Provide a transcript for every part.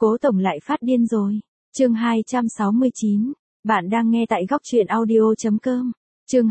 Cố tổng lại phát điên rồi. Chương 269. Bạn đang nghe tại góc truyện audio.com. Chương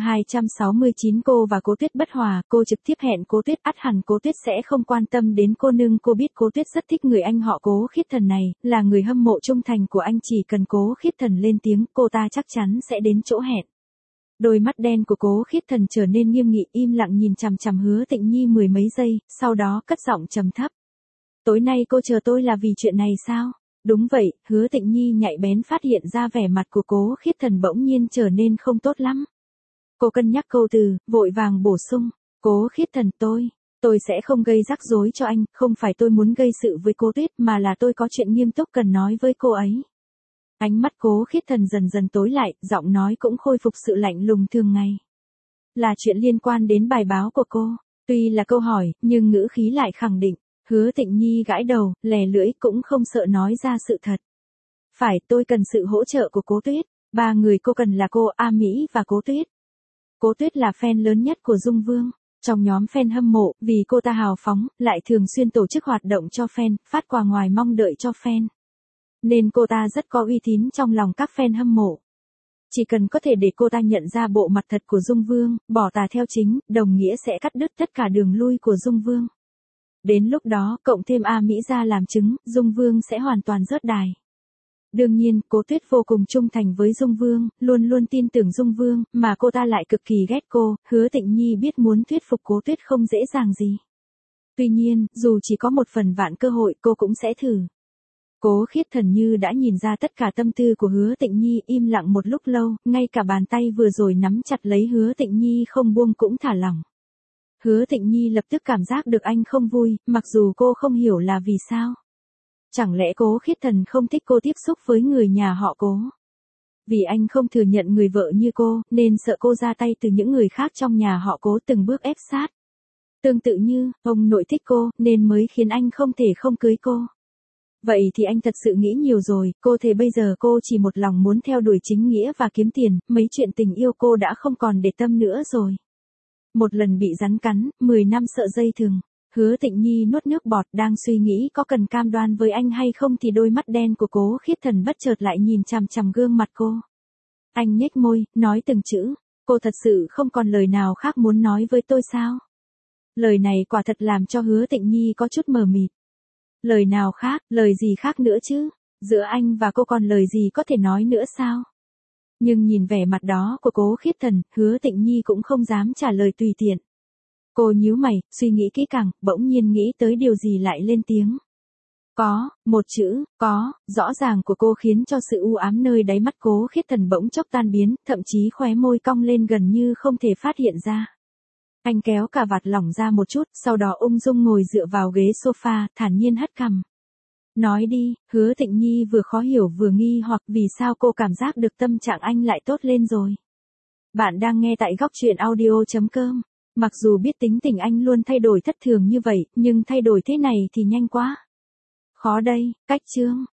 269. Cô và Cố Tuyết bất hòa, cô trực tiếp hẹn Cố Tuyết, ắt hẳn Cố Tuyết sẽ không quan tâm đến cô nương. Cô biết Cố Tuyết rất thích người anh họ Cố Khiết Thần này, là người hâm mộ trung thành của anh, chỉ cần Cố Khiết Thần lên tiếng, cô ta chắc chắn sẽ đến chỗ hẹn. Đôi mắt đen của Cố Khiết Thần trở nên nghiêm nghị, im lặng nhìn chằm chằm Hứa Tịnh Nhi mười mấy giây, sau đó cất giọng trầm thấp. Tối nay cô chờ tôi là vì chuyện này sao? Đúng vậy, Hứa Tịnh Nhi nhạy bén phát hiện ra vẻ mặt của Cố Khiết Thần bỗng nhiên trở nên không tốt lắm. Cô cân nhắc câu từ, vội vàng bổ sung. Cố Khiết Thần, tôi sẽ không gây rắc rối cho anh, không phải tôi muốn gây sự với cô Tuyết mà là tôi có chuyện nghiêm túc cần nói với cô ấy. Ánh mắt Cố Khiết Thần dần dần tối lại, giọng nói cũng khôi phục sự lạnh lùng thường ngày. Là chuyện liên quan đến bài báo của cô. Tuy là câu hỏi, nhưng ngữ khí lại khẳng định. Hứa Tịnh Nhi gãi đầu, lè lưỡi, cũng không sợ nói ra sự thật. Phải, tôi cần sự hỗ trợ của Cố Tuyết. Ba người cô cần là cô, A Mỹ và Cố Tuyết. Cố Tuyết là fan lớn nhất của Dung Vương. Trong nhóm fan hâm mộ, vì cô ta hào phóng, lại thường xuyên tổ chức hoạt động cho fan, phát quà ngoài mong đợi cho fan. Nên cô ta rất có uy tín trong lòng các fan hâm mộ. Chỉ cần có thể để cô ta nhận ra bộ mặt thật của Dung Vương, bỏ tà theo chính, đồng nghĩa sẽ cắt đứt tất cả đường lui của Dung Vương. Đến lúc đó, cộng thêm A Mỹ ra làm chứng, Dung Vương sẽ hoàn toàn rớt đài. Đương nhiên, Cố Tuyết vô cùng trung thành với Dung Vương, luôn luôn tin tưởng Dung Vương, mà cô ta lại cực kỳ ghét cô. Hứa Tịnh Nhi biết muốn thuyết phục Cố Tuyết không dễ dàng gì. Tuy nhiên, dù chỉ có 1/1000 cơ hội, cô cũng sẽ thử. Cố Khiết Thần như đã nhìn ra tất cả tâm tư của Hứa Tịnh Nhi, im lặng một lúc lâu, ngay cả bàn tay vừa rồi nắm chặt lấy Hứa Tịnh Nhi không buông cũng thả lỏng. Hứa Tịnh Nhi lập tức cảm giác được anh không vui, mặc dù cô không hiểu là vì sao. Chẳng lẽ Cố Khiết Thần không thích cô tiếp xúc với người nhà họ Cố? Vì anh không thừa nhận người vợ như cô, nên sợ cô ra tay từ những người khác trong nhà họ Cố từng bước ép sát. Tương tự như, ông nội thích cô, nên mới khiến anh không thể không cưới cô. Vậy thì anh thật sự nghĩ nhiều rồi, cô thề bây giờ cô chỉ một lòng muốn theo đuổi chính nghĩa và kiếm tiền, mấy chuyện tình yêu cô đã không còn để tâm nữa rồi. Một lần bị rắn cắn, 10 năm sợ dây thừng. Hứa Tịnh Nhi nuốt nước bọt, đang suy nghĩ có cần cam đoan với anh hay không thì đôi mắt đen của Cố Khiết Thần bất chợt lại nhìn chằm chằm gương mặt cô. Anh nhếch môi, nói từng chữ. Cô thật sự không còn lời nào khác muốn nói với tôi sao? Lời này quả thật làm cho Hứa Tịnh Nhi có chút mờ mịt. Lời nào khác, lời gì khác nữa chứ? Giữa anh và cô còn lời gì có thể nói nữa sao? Nhưng nhìn vẻ mặt đó của Cố Khiết Thần, Hứa Tịnh Nhi cũng không dám trả lời tùy tiện. Cô nhíu mày, suy nghĩ kỹ càng, bỗng nhiên nghĩ tới điều gì lại lên tiếng. Có, một chữ, có, rõ ràng của cô khiến cho sự u ám nơi đáy mắt Cố Khiết Thần bỗng chốc tan biến, thậm chí khóe môi cong lên gần như không thể phát hiện ra. Anh kéo cà vạt lỏng ra một chút, sau đó ung dung ngồi dựa vào ghế sofa, thản nhiên hất cằm. Nói đi, Hứa Tịnh Nhi vừa khó hiểu vừa nghi hoặc vì sao cô cảm giác được tâm trạng anh lại tốt lên rồi. Bạn đang nghe tại góc truyện audio.com. Mặc dù biết tính tình anh luôn thay đổi thất thường như vậy, nhưng thay đổi thế này thì nhanh quá. Khó đây, cách chương.